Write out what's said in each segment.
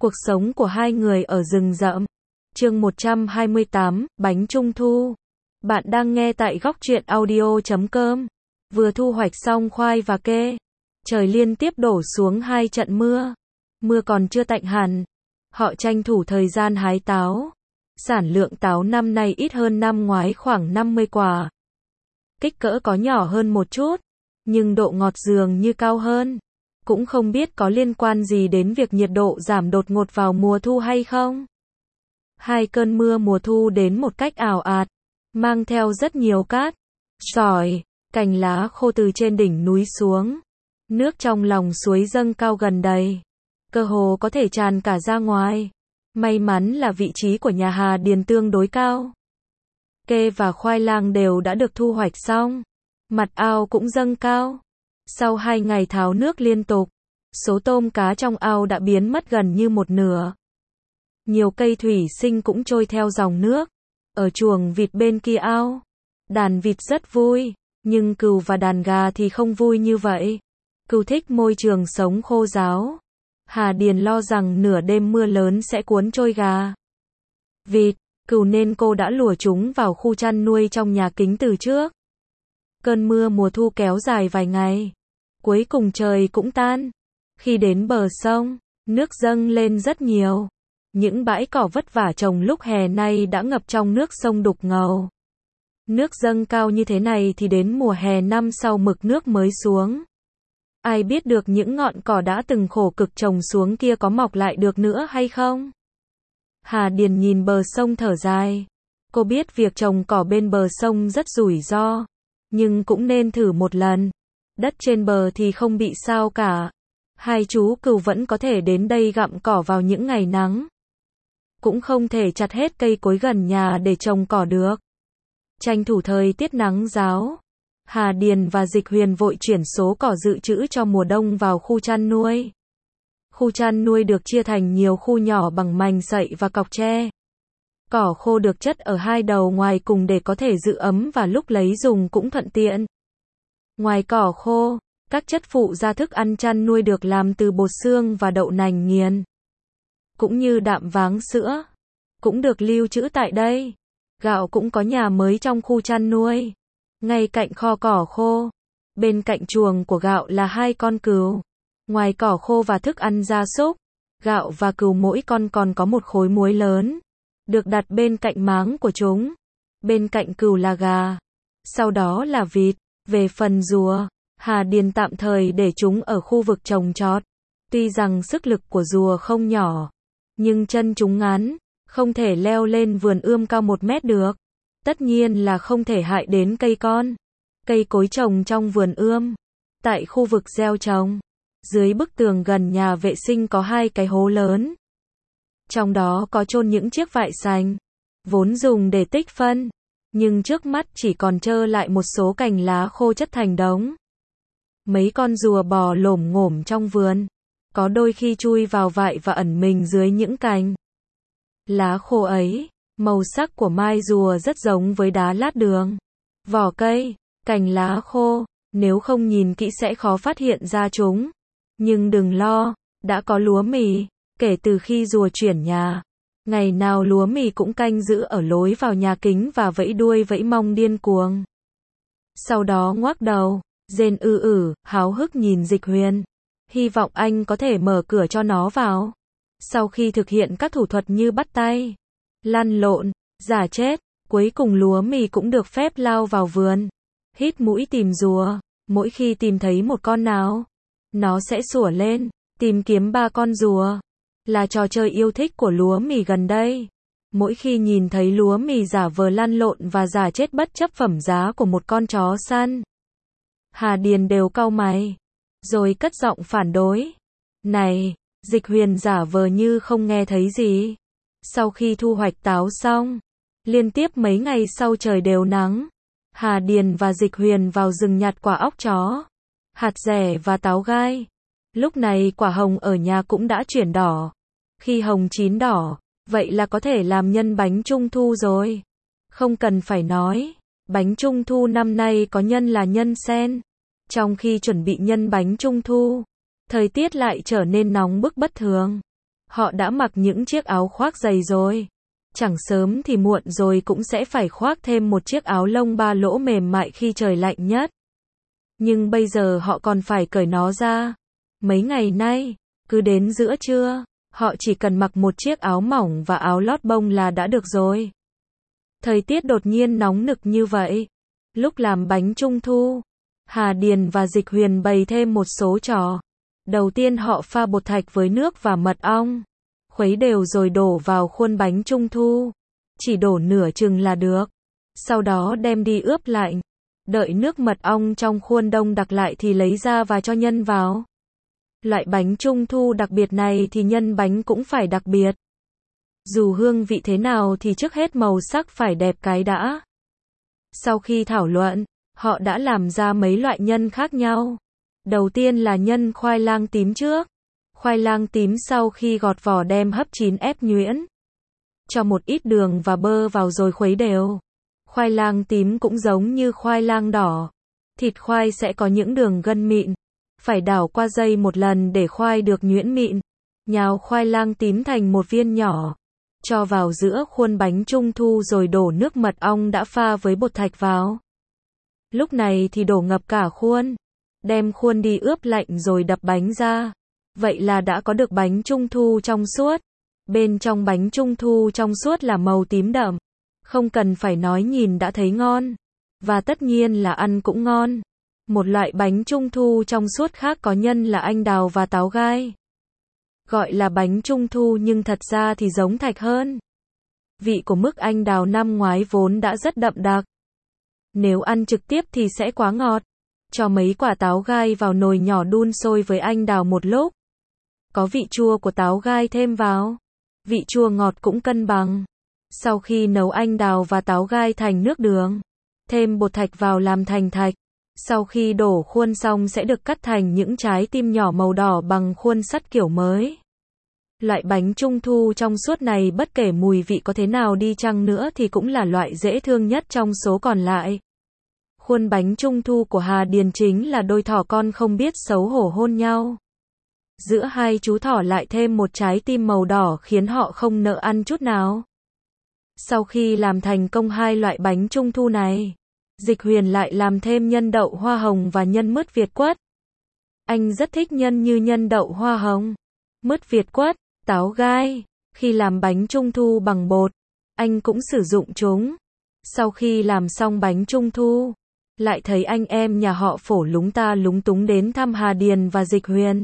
Cuộc sống của hai người ở rừng rậm. Chương 128, bánh trung thu. Bạn đang nghe tại góc truyện audio.com. Vừa thu hoạch xong khoai và kê. Trời liên tiếp đổ xuống 2 trận mưa. Mưa còn chưa tạnh hẳn. Họ tranh thủ thời gian hái táo. Sản lượng táo năm nay ít hơn năm ngoái khoảng 50 quả. Kích cỡ có nhỏ hơn một chút, nhưng độ ngọt dường như cao hơn. Cũng không biết có liên quan gì đến việc nhiệt độ giảm đột ngột vào mùa thu hay không. 2 cơn mưa mùa thu đến một cách ào ạt, mang theo rất nhiều cát, sỏi, cành lá khô từ trên đỉnh núi xuống. Nước trong lòng suối dâng cao gần đầy, cơ hồ có thể tràn cả ra ngoài. May mắn là vị trí của nhà Hà Điền tương đối cao. Kê và khoai lang đều đã được thu hoạch xong. Mặt ao cũng dâng cao. Sau 2 ngày tháo nước liên tục, số tôm cá trong ao đã biến mất gần như một nửa. Nhiều cây thủy sinh cũng trôi theo dòng nước. Ở chuồng vịt bên kia ao, đàn vịt rất vui, nhưng cừu và đàn gà thì không vui như vậy. Cừu thích môi trường sống khô ráo. Hà Điền lo rằng nửa đêm mưa lớn sẽ cuốn trôi gà, vịt, cừu nên cô đã lùa chúng vào khu chăn nuôi trong nhà kính từ trước. Cơn mưa mùa thu kéo dài vài ngày. Cuối cùng trời cũng tan. Khi đến bờ sông, nước dâng lên rất nhiều. Những bãi cỏ vất vả trồng lúc hè nay đã ngập trong nước sông đục ngầu. Nước dâng cao như thế này thì đến mùa hè năm sau mực nước mới xuống. Ai biết được những ngọn cỏ đã từng khổ cực trồng xuống kia có mọc lại được nữa hay không? Hà Điền nhìn bờ sông thở dài. Cô biết việc trồng cỏ bên bờ sông rất rủi ro, nhưng cũng nên thử một lần. Đất trên bờ thì không bị sao cả. Hai chú cừu vẫn có thể đến đây gặm cỏ vào những ngày nắng. Cũng không thể chặt hết cây cối gần nhà để trồng cỏ được. Tranh thủ thời tiết nắng ráo, Hà Điền và Dịch Huyền vội chuyển số cỏ dự trữ cho mùa đông vào khu chăn nuôi. Khu chăn nuôi được chia thành nhiều khu nhỏ bằng mành sậy và cọc tre. Cỏ khô được chất ở 2 đầu ngoài cùng để có thể giữ ấm và lúc lấy dùng cũng thuận tiện. Ngoài cỏ khô, các chất phụ gia thức ăn chăn nuôi được làm từ bột xương và đậu nành nghiền, cũng như đạm váng sữa, cũng được lưu trữ tại đây. Gạo cũng có nhà mới trong khu chăn nuôi, ngay cạnh kho cỏ khô. Bên cạnh chuồng của gạo là 2 con cừu. Ngoài cỏ khô và thức ăn gia súc, gạo và cừu mỗi con còn có một khối muối lớn, được đặt bên cạnh máng của chúng. Bên cạnh cừu là gà, sau đó là vịt. Về phần rùa, Hà Điền tạm thời để chúng ở khu vực trồng trọt. Tuy rằng sức lực của rùa không nhỏ, nhưng chân chúng ngắn, không thể leo lên vườn ươm cao 1 mét được. Tất nhiên là không thể hại đến cây con, cây cối trồng trong vườn ươm. Tại khu vực gieo trồng, dưới bức tường gần nhà vệ sinh có 2 cái hố lớn. Trong đó có chôn những chiếc vại sành, vốn dùng để tích phân. Nhưng trước mắt chỉ còn trơ lại một số cành lá khô chất thành đống. Mấy con rùa bò lổm ngổm trong vườn, có đôi khi chui vào vại và ẩn mình dưới những cành lá khô ấy. Màu sắc của mai rùa rất giống với đá lát đường, vỏ cây, cành lá khô. Nếu không nhìn kỹ sẽ khó phát hiện ra chúng. Nhưng đừng lo, đã có lúa mì. Kể từ khi rùa chuyển nhà, ngày nào lúa mì cũng canh giữ ở lối vào nhà kính và vẫy đuôi vẫy mông điên cuồng. Sau đó ngoác đầu, rên háo hức nhìn Dịch Huyền. Hy vọng anh có thể mở cửa cho nó vào. Sau khi thực hiện các thủ thuật như bắt tay, lăn lộn, giả chết, cuối cùng lúa mì cũng được phép lao vào vườn. Hít mũi tìm rùa. Mỗi khi tìm thấy một con nào, nó sẽ sủa lên, tìm kiếm 3 con rùa. Là trò chơi yêu thích của lúa mì gần đây. Mỗi khi nhìn thấy lúa mì giả vờ lăn lộn và giả chết bất chấp phẩm giá của một con chó săn, Hà Điền đều cau mày, rồi cất giọng phản đối. Này, Dịch Huyền giả vờ như không nghe thấy gì. Sau khi thu hoạch táo xong, liên tiếp mấy ngày sau trời đều nắng, Hà Điền và Dịch Huyền vào rừng nhặt quả óc chó, hạt dẻ và táo gai. Lúc này quả hồng ở nhà cũng đã chuyển đỏ. Khi hồng chín đỏ, vậy là có thể làm nhân bánh trung thu rồi. Không cần phải nói, bánh trung thu năm nay có nhân là nhân sen. Trong khi chuẩn bị nhân bánh trung thu, thời tiết lại trở nên nóng bức bất thường. Họ đã mặc những chiếc áo khoác dày rồi. Chẳng sớm thì muộn rồi cũng sẽ phải khoác thêm một chiếc áo lông 3 lỗ mềm mại khi trời lạnh nhất. Nhưng bây giờ họ còn phải cởi nó ra. Mấy ngày nay, cứ đến giữa trưa, họ chỉ cần mặc một chiếc áo mỏng và áo lót bông là đã được rồi. Thời tiết đột nhiên nóng nực như vậy. Lúc làm bánh trung thu, Hà Điền và Dịch Huyền bày thêm một số trò. Đầu tiên họ pha bột thạch với nước và mật ong. Khuấy đều rồi đổ vào khuôn bánh trung thu. Chỉ đổ nửa chừng là được. Sau đó đem đi ướp lạnh. Đợi nước mật ong trong khuôn đông đặc lại thì lấy ra và cho nhân vào. Loại bánh trung thu đặc biệt này thì nhân bánh cũng phải đặc biệt. Dù hương vị thế nào thì trước hết màu sắc phải đẹp cái đã. Sau khi thảo luận, họ đã làm ra mấy loại nhân khác nhau. Đầu tiên là nhân khoai lang tím trước. Khoai lang tím sau khi gọt vỏ đem hấp chín ép nhuyễn. Cho một ít đường và bơ vào rồi khuấy đều. Khoai lang tím cũng giống như khoai lang đỏ. Thịt khoai sẽ có những đường gân mịn. Phải đảo qua dây một lần để khoai được nhuyễn mịn. Nhào khoai lang tím thành một viên nhỏ. Cho vào giữa khuôn bánh trung thu rồi đổ nước mật ong đã pha với bột thạch vào. Lúc này thì đổ ngập cả khuôn. Đem khuôn đi ướp lạnh rồi đập bánh ra. Vậy là đã có được bánh trung thu trong suốt. Bên trong bánh trung thu trong suốt là màu tím đậm. Không cần phải nói nhìn đã thấy ngon. Và tất nhiên là ăn cũng ngon. Một loại bánh trung thu trong suốt khác có nhân là anh đào và táo gai. Gọi là bánh trung thu nhưng thật ra thì giống thạch hơn. Vị của mứt anh đào năm ngoái vốn đã rất đậm đặc. Nếu ăn trực tiếp thì sẽ quá ngọt. Cho mấy quả táo gai vào nồi nhỏ đun sôi với anh đào một lúc. Có vị chua của táo gai thêm vào. Vị chua ngọt cũng cân bằng. Sau khi nấu anh đào và táo gai thành nước đường, thêm bột thạch vào làm thành thạch. Sau khi đổ khuôn xong sẽ được cắt thành những trái tim nhỏ màu đỏ bằng khuôn sắt kiểu mới. Loại bánh trung thu trong suốt này bất kể mùi vị có thế nào đi chăng nữa thì cũng là loại dễ thương nhất trong số còn lại. Khuôn bánh trung thu của Hà Điền chính là đôi thỏ con không biết xấu hổ hôn nhau. Giữa hai chú thỏ lại thêm một trái tim màu đỏ khiến họ không nỡ ăn chút nào. Sau khi làm thành công hai loại bánh trung thu này, Dịch Huyền lại làm thêm nhân đậu hoa hồng và nhân mứt Việt quất. Anh rất thích nhân như nhân đậu hoa hồng, mứt Việt quất, táo gai. Khi làm bánh trung thu bằng bột, anh cũng sử dụng chúng. Sau khi làm xong bánh trung thu, lại thấy anh em nhà họ Phổ lúng ta lúng túng đến thăm Hà Điền và Dịch Huyền.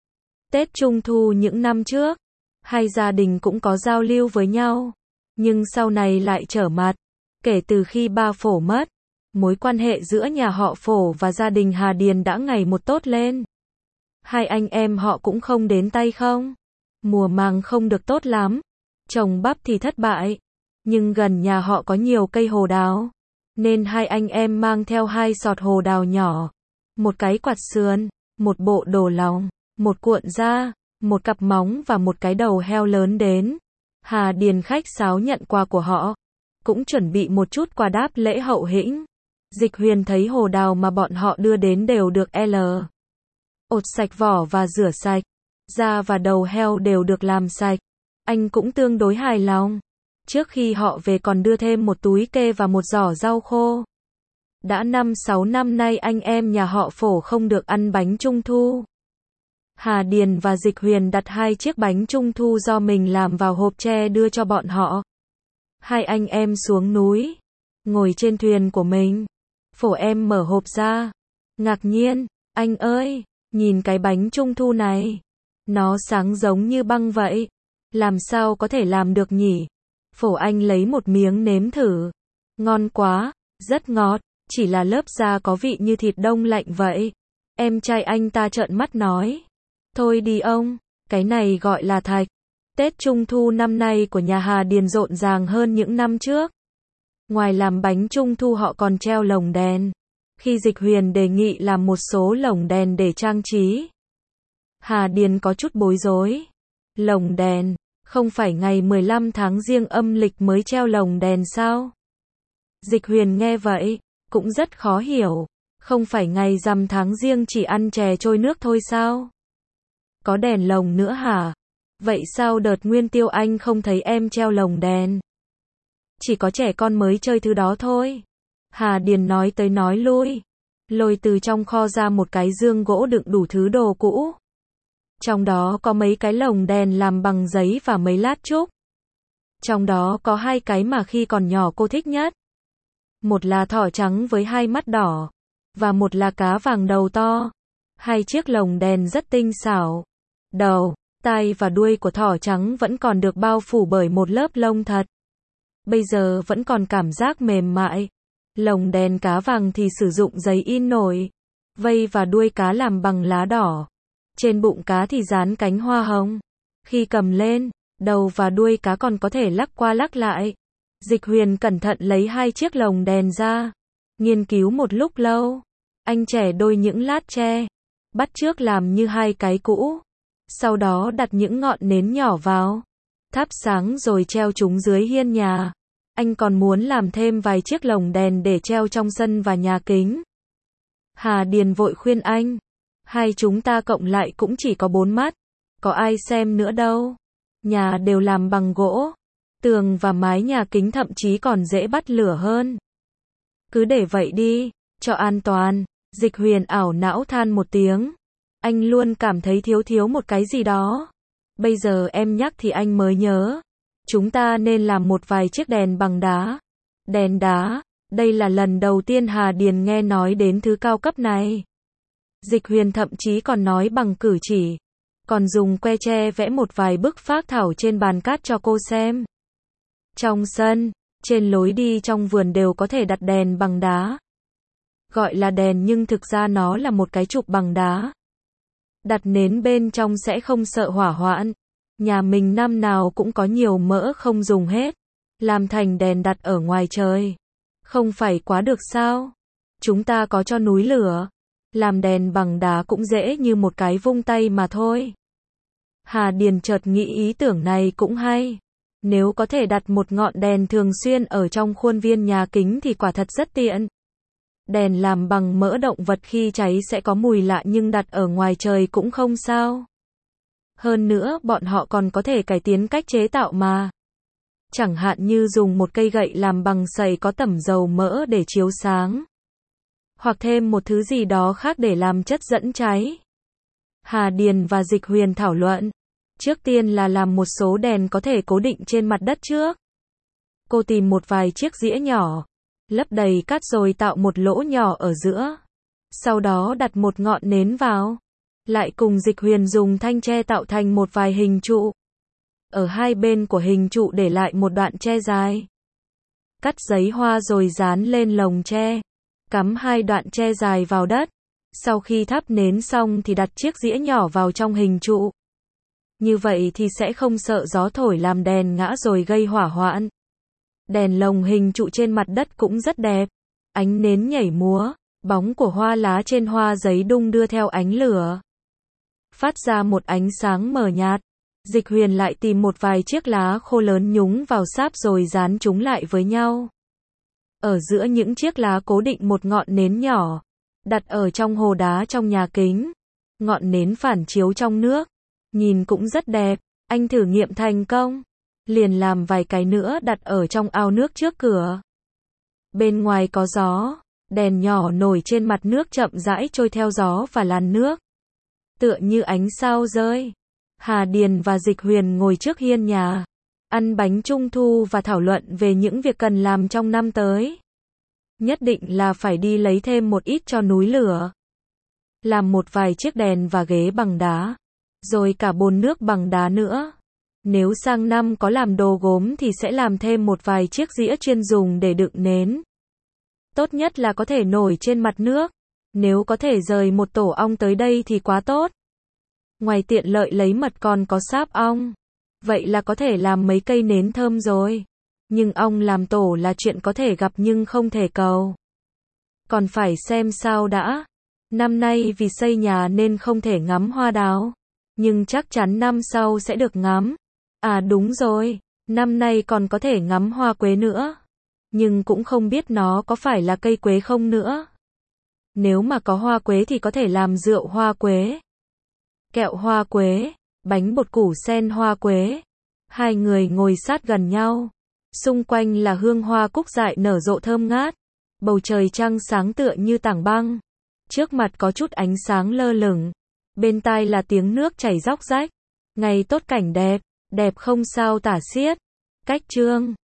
Tết Trung thu những năm trước, hai gia đình cũng có giao lưu với nhau. Nhưng sau này lại trở mặt. Kể từ khi ba Phổ mất, mối quan hệ giữa nhà họ Phổ và gia đình Hà Điền đã ngày một tốt lên. Hai anh em họ cũng không đến tay không. Mùa màng không được tốt lắm. Trồng bắp thì thất bại. Nhưng gần nhà họ có nhiều cây hồ đào. Nên hai anh em mang theo 2 sọt hồ đào nhỏ. Một cái quạt sườn, một bộ đồ lòng, một cuộn da, một cặp móng và một cái đầu heo lớn đến. Hà Điền khách sáo nhận quà của họ. Cũng chuẩn bị một chút quà đáp lễ hậu hĩnh. Dịch Huyền thấy hồ đào mà bọn họ đưa đến đều được ột sạch vỏ và rửa sạch. Da và đầu heo đều được làm sạch. Anh cũng tương đối hài lòng. Trước khi họ về còn đưa thêm một túi kê và một giỏ rau khô. Đã 5-6 năm nay anh em nhà họ Phổ không được ăn bánh trung thu. Hà Điền và Dịch Huyền đặt 2 chiếc bánh trung thu do mình làm vào hộp tre đưa cho bọn họ. Hai anh em xuống núi, ngồi trên thuyền của mình. Phổ em mở hộp ra. Ngạc nhiên, anh ơi, nhìn cái bánh trung thu này. Nó sáng giống như băng vậy. Làm sao có thể làm được nhỉ? Phổ anh lấy một miếng nếm thử. Ngon quá, rất ngọt, chỉ là lớp da có vị như thịt đông lạnh vậy. Em trai anh ta trợn mắt nói. Thôi đi ông, cái này gọi là thạch. Tết Trung thu năm nay của nhà Hà Điền rộn ràng hơn những năm trước. Ngoài làm bánh Trung thu họ còn treo lồng đèn. Khi Dịch Huyền đề nghị làm một số lồng đèn để trang trí, Hà Điền có chút bối rối. Lồng đèn, không phải ngày 15 tháng Giêng âm lịch mới treo lồng đèn sao? Dịch Huyền nghe vậy, cũng rất khó hiểu. Không phải ngày rằm tháng Giêng chỉ ăn chè trôi nước thôi sao? Có đèn lồng nữa hả? Vậy sao đợt Nguyên Tiêu anh không thấy em treo lồng đèn? Chỉ có trẻ con mới chơi thứ đó thôi. Hà Điền nói tới nói lui. Lôi từ trong kho ra một cái dương gỗ đựng đủ thứ đồ cũ. Trong đó có mấy cái lồng đèn làm bằng giấy và mấy lát trúc. Trong đó có 2 cái mà khi còn nhỏ cô thích nhất. Một là thỏ trắng với 2 mắt đỏ. Và một là cá vàng đầu to. 2 chiếc lồng đèn rất tinh xảo. Đầu, tai và đuôi của thỏ trắng vẫn còn được bao phủ bởi một lớp lông thật. Bây giờ vẫn còn cảm giác mềm mại. Lồng đèn cá vàng thì sử dụng giấy in nổi. Vây và đuôi cá làm bằng lá đỏ. Trên bụng cá thì dán cánh hoa hồng. Khi cầm lên, đầu và đuôi cá còn có thể lắc qua lắc lại. Dịch Huyền cẩn thận lấy 2 chiếc lồng đèn ra. Nghiên cứu một lúc lâu. Anh trẻ đôi những lát tre. Bắt chước làm như 2 cái cũ. Sau đó đặt những ngọn nến nhỏ vào. Thắp sáng rồi treo chúng dưới hiên nhà. Anh còn muốn làm thêm vài chiếc lồng đèn để treo trong sân và nhà kính. Hà Điền vội khuyên anh. 2 chúng ta cộng lại cũng chỉ có 4 mắt. Có ai xem nữa đâu. Nhà đều làm bằng gỗ. Tường và mái nhà kính thậm chí còn dễ bắt lửa hơn. Cứ để vậy đi, cho an toàn. Dịch Huyền ảo não than một tiếng. Anh luôn cảm thấy thiếu một cái gì đó. Bây giờ em nhắc thì anh mới nhớ. Chúng ta nên làm một vài chiếc đèn bằng đá. Đèn đá, đây là lần đầu tiên Hà Điền nghe nói đến thứ cao cấp này. Dịch Huyền thậm chí còn nói bằng cử chỉ. Còn dùng que tre vẽ một vài bức phác thảo trên bàn cát cho cô xem. Trong sân, trên lối đi trong vườn đều có thể đặt đèn bằng đá. Gọi là đèn nhưng thực ra nó là một cái trục bằng đá. Đặt nến bên trong sẽ không sợ hỏa hoạn. Nhà mình năm nào cũng có nhiều mỡ không dùng hết. Làm thành đèn đặt ở ngoài trời. Không phải quá được sao? Chúng ta có cho núi lửa. Làm đèn bằng đá cũng dễ như một cái vung tay mà thôi. Hà Điền chợt nghĩ ý tưởng này cũng hay. Nếu có thể đặt một ngọn đèn thường xuyên ở trong khuôn viên nhà kính thì quả thật rất tiện. Đèn làm bằng mỡ động vật khi cháy sẽ có mùi lạ nhưng đặt ở ngoài trời cũng không sao. Hơn nữa bọn họ còn có thể cải tiến cách chế tạo mà. Chẳng hạn như dùng một cây gậy làm bằng sậy có tẩm dầu mỡ để chiếu sáng. Hoặc thêm một thứ gì đó khác để làm chất dẫn cháy. Hà Điền và Dịch Huyền thảo luận. Trước tiên là làm một số đèn có thể cố định trên mặt đất trước. Cô tìm một vài chiếc dĩa nhỏ. Lấp đầy cát rồi tạo một lỗ nhỏ ở giữa. Sau đó đặt một ngọn nến vào. Lại cùng Dịch Huyền dùng thanh tre tạo thành một vài hình trụ. Ở hai bên của hình trụ để lại một đoạn tre dài. Cắt giấy hoa rồi dán lên lồng tre. Cắm 2 đoạn tre dài vào đất. Sau khi thắp nến xong thì đặt chiếc dĩa nhỏ vào trong hình trụ. Như vậy thì sẽ không sợ gió thổi làm đèn ngã rồi gây hỏa hoạn. Đèn lồng hình trụ trên mặt đất cũng rất đẹp. Ánh nến nhảy múa, bóng của hoa lá trên hoa giấy đung đưa theo ánh lửa. Phát ra một ánh sáng mờ nhạt. Dịch Huyền lại tìm một vài chiếc lá khô lớn nhúng vào sáp rồi dán chúng lại với nhau. Ở giữa những chiếc lá cố định một ngọn nến nhỏ. Đặt ở trong hồ đá trong nhà kính. Ngọn nến phản chiếu trong nước. Nhìn cũng rất đẹp. Anh thử nghiệm thành công. Liền làm vài cái nữa đặt ở trong ao nước trước cửa. Bên ngoài có gió. Đèn nhỏ nổi trên mặt nước chậm rãi trôi theo gió và làn nước. Tựa như ánh sao rơi. Hà Điền và Dịch Huyền ngồi trước hiên nhà. Ăn bánh trung thu và thảo luận về những việc cần làm trong năm tới. Nhất định là phải đi lấy thêm một ít cho núi lửa. Làm một vài chiếc đèn và ghế bằng đá. Rồi cả bồn nước bằng đá nữa. Nếu sang năm có làm đồ gốm thì sẽ làm thêm một vài chiếc dĩa chuyên dùng để đựng nến. Tốt nhất là có thể nổi trên mặt nước. Nếu có thể rời một tổ ong tới đây thì quá tốt. Ngoài tiện lợi lấy mật còn có sáp ong. Vậy là có thể làm mấy cây nến thơm rồi. Nhưng ong làm tổ là chuyện có thể gặp nhưng không thể cầu. Còn phải xem sao đã. Năm nay vì xây nhà nên không thể ngắm hoa đào. Nhưng chắc chắn năm sau sẽ được ngắm. À đúng rồi, năm nay còn có thể ngắm hoa quế nữa. Nhưng cũng không biết nó có phải là cây quế không nữa. Nếu mà có hoa quế thì có thể làm rượu hoa quế. Kẹo hoa quế. bánh bột củ sen hoa quế. Hai người ngồi sát gần nhau. Xung quanh là hương hoa cúc dại nở rộ thơm ngát. Bầu trời trăng sáng tựa như tảng băng. Trước mặt có chút ánh sáng lơ lửng. Bên tai là tiếng nước chảy róc rách. Ngày tốt cảnh đẹp, đẹp không sao tả xiết. Cách chương